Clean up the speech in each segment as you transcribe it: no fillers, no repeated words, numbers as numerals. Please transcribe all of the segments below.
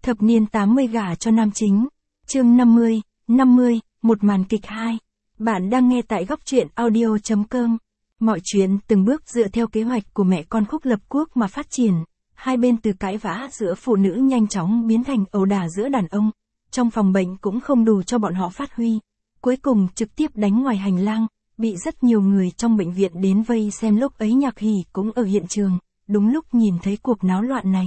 Thập niên 80 gả cho nam chính. Chương 50, một màn kịch 2. Bạn đang nghe tại góc truyện audio.com. Mọi chuyện từng bước dựa theo kế hoạch của mẹ con Khúc Lập Quốc mà phát triển. Hai bên từ cãi vã giữa phụ nữ nhanh chóng biến thành ẩu đả giữa đàn ông. Trong phòng bệnh cũng không đủ cho bọn họ phát huy. Cuối cùng trực tiếp đánh ngoài hành lang, bị rất nhiều người trong bệnh viện đến vây xem. Lúc ấy Nhạc Hỷ cũng ở hiện trường, đúng lúc nhìn thấy cuộc náo loạn này.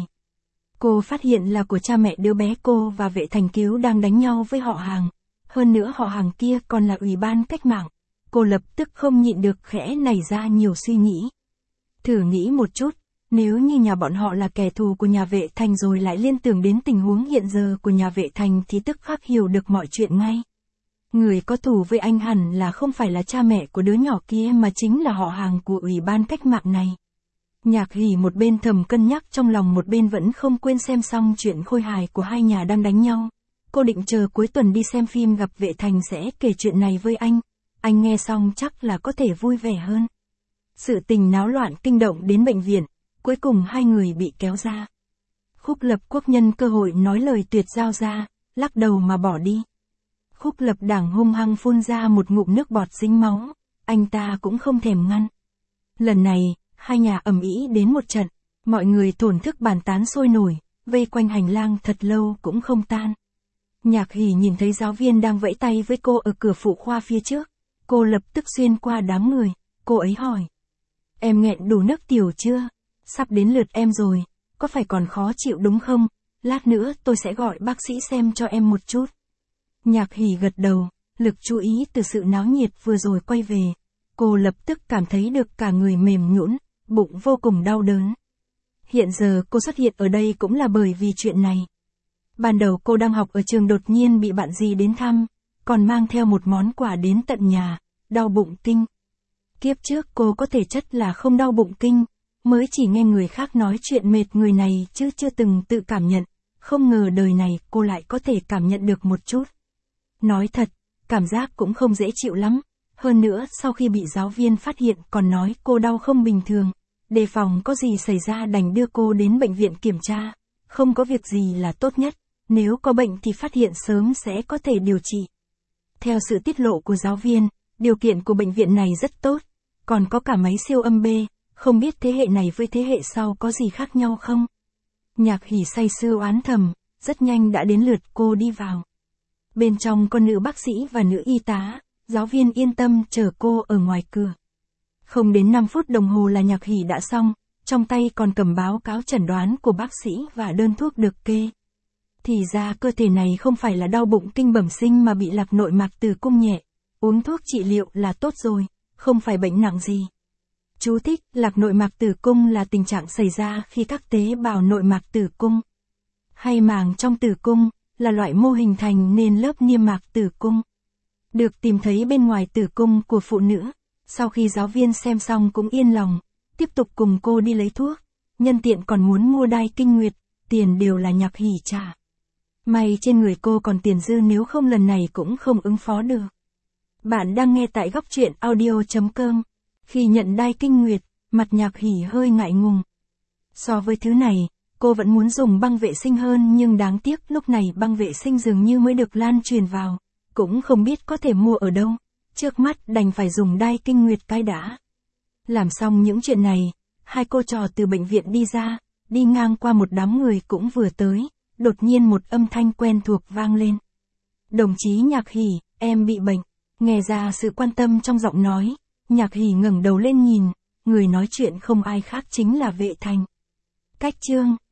Cô phát hiện là của cha mẹ đứa bé cô và Vệ Thành Cứu đang đánh nhau với họ hàng. Hơn nữa họ hàng kia còn là Ủy ban Cách mạng. Cô lập tức không nhịn được khẽ nảy ra nhiều suy nghĩ. Thử nghĩ một chút, nếu như nhà bọn họ là kẻ thù của nhà Vệ Thành rồi lại liên tưởng đến tình huống hiện giờ của nhà Vệ Thành thì tức khắc hiểu được mọi chuyện ngay. Người có thù với anh hẳn là không phải là cha mẹ của đứa nhỏ kia mà chính là họ hàng của Ủy ban Cách mạng này. Nhạc Hỷ một bên thầm cân nhắc trong lòng một bên vẫn không quên xem xong chuyện khôi hài của hai nhà đang đánh nhau. Cô định chờ cuối tuần đi xem phim gặp Vệ Thành sẽ kể chuyện này với anh nghe xong chắc là có thể vui vẻ hơn. Sự tình náo loạn kinh động đến bệnh viện, cuối cùng hai người bị kéo ra. Khúc Lập Quốc nhân cơ hội nói lời tuyệt giao ra, lắc đầu mà bỏ đi. Khúc Lập Đảng hung hăng phun ra một ngụm nước bọt dính máu, anh ta cũng không thèm ngăn. Lần này, hai nhà ầm ĩ đến một trận, mọi người thổn thức bàn tán sôi nổi, vây quanh hành lang thật lâu cũng không tan. Nhạc Hỷ nhìn thấy giáo viên đang vẫy tay với cô ở cửa phụ khoa phía trước, cô lập tức xuyên qua đám người, cô ấy hỏi. Em nghẹn đủ nước tiểu chưa? Sắp đến lượt em rồi, có phải còn khó chịu đúng không? Lát nữa tôi sẽ gọi bác sĩ xem cho em một chút. Nhạc Hỷ gật đầu, lực chú ý từ sự náo nhiệt vừa rồi quay về. Cô lập tức cảm thấy được cả người mềm nhũn, bụng vô cùng đau đớn. Hiện giờ cô xuất hiện ở đây cũng là bởi vì chuyện này. Ban đầu cô đang học ở trường đột nhiên bị bạn dì đến thăm, còn mang theo một món quà đến tận nhà, đau bụng kinh. Kiếp trước cô có thể chất là không đau bụng kinh, mới chỉ nghe người khác nói chuyện mệt người này chứ chưa từng tự cảm nhận, không ngờ đời này cô lại có thể cảm nhận được một chút. Nói thật, cảm giác cũng không dễ chịu lắm. Hơn nữa sau khi bị giáo viên phát hiện còn nói cô đau không bình thường, đề phòng có gì xảy ra đành đưa cô đến bệnh viện kiểm tra, không có việc gì là tốt nhất, nếu có bệnh thì phát hiện sớm sẽ có thể điều trị. Theo sự tiết lộ của giáo viên, điều kiện của bệnh viện này rất tốt, còn có cả máy siêu âm B, không biết thế hệ này với thế hệ sau có gì khác nhau không? Nhạc Hỷ say sưa oán thầm, rất nhanh đã đến lượt cô đi vào. Bên trong có nữ bác sĩ và nữ y tá. Giáo viên yên tâm chờ cô ở ngoài cửa. Không đến 5 phút đồng hồ là Nhạc Hỷ đã xong, trong tay còn cầm báo cáo chẩn đoán của bác sĩ và đơn thuốc được kê. Thì ra cơ thể này không phải là đau bụng kinh bẩm sinh mà bị lạc nội mạc tử cung nhẹ. Uống thuốc trị liệu là tốt rồi, không phải bệnh nặng gì. Chú thích, lạc nội mạc tử cung là tình trạng xảy ra khi các tế bào nội mạc tử cung hay màng trong tử cung là loại mô hình thành nên lớp niêm mạc tử cung. Được tìm thấy bên ngoài tử cung của phụ nữ. Sau khi giáo viên xem xong cũng yên lòng, tiếp tục cùng cô đi lấy thuốc, nhân tiện còn muốn mua đai kinh nguyệt, tiền đều là Nhạc Hỷ trả. May trên người cô còn tiền dư nếu không lần này cũng không ứng phó được. Bạn đang nghe tại góc truyện audio.com. Khi nhận đai kinh nguyệt, mặt Nhạc Hỷ hơi ngại ngùng. So với thứ này, cô vẫn muốn dùng băng vệ sinh hơn nhưng đáng tiếc lúc này băng vệ sinh dường như mới được lan truyền vào. Cũng không biết có thể mua ở đâu, trước mắt đành phải dùng đai kinh nguyệt cái đã. Làm xong những chuyện này, hai cô trò từ bệnh viện đi ra, đi ngang qua một đám người cũng vừa tới, đột nhiên một âm thanh quen thuộc vang lên. Đồng chí Nhạc Hỷ, em bị bệnh. Nghe ra sự quan tâm trong giọng nói, Nhạc Hỷ ngẩng đầu lên nhìn, người nói chuyện không ai khác chính là Vệ Thành. Cách chương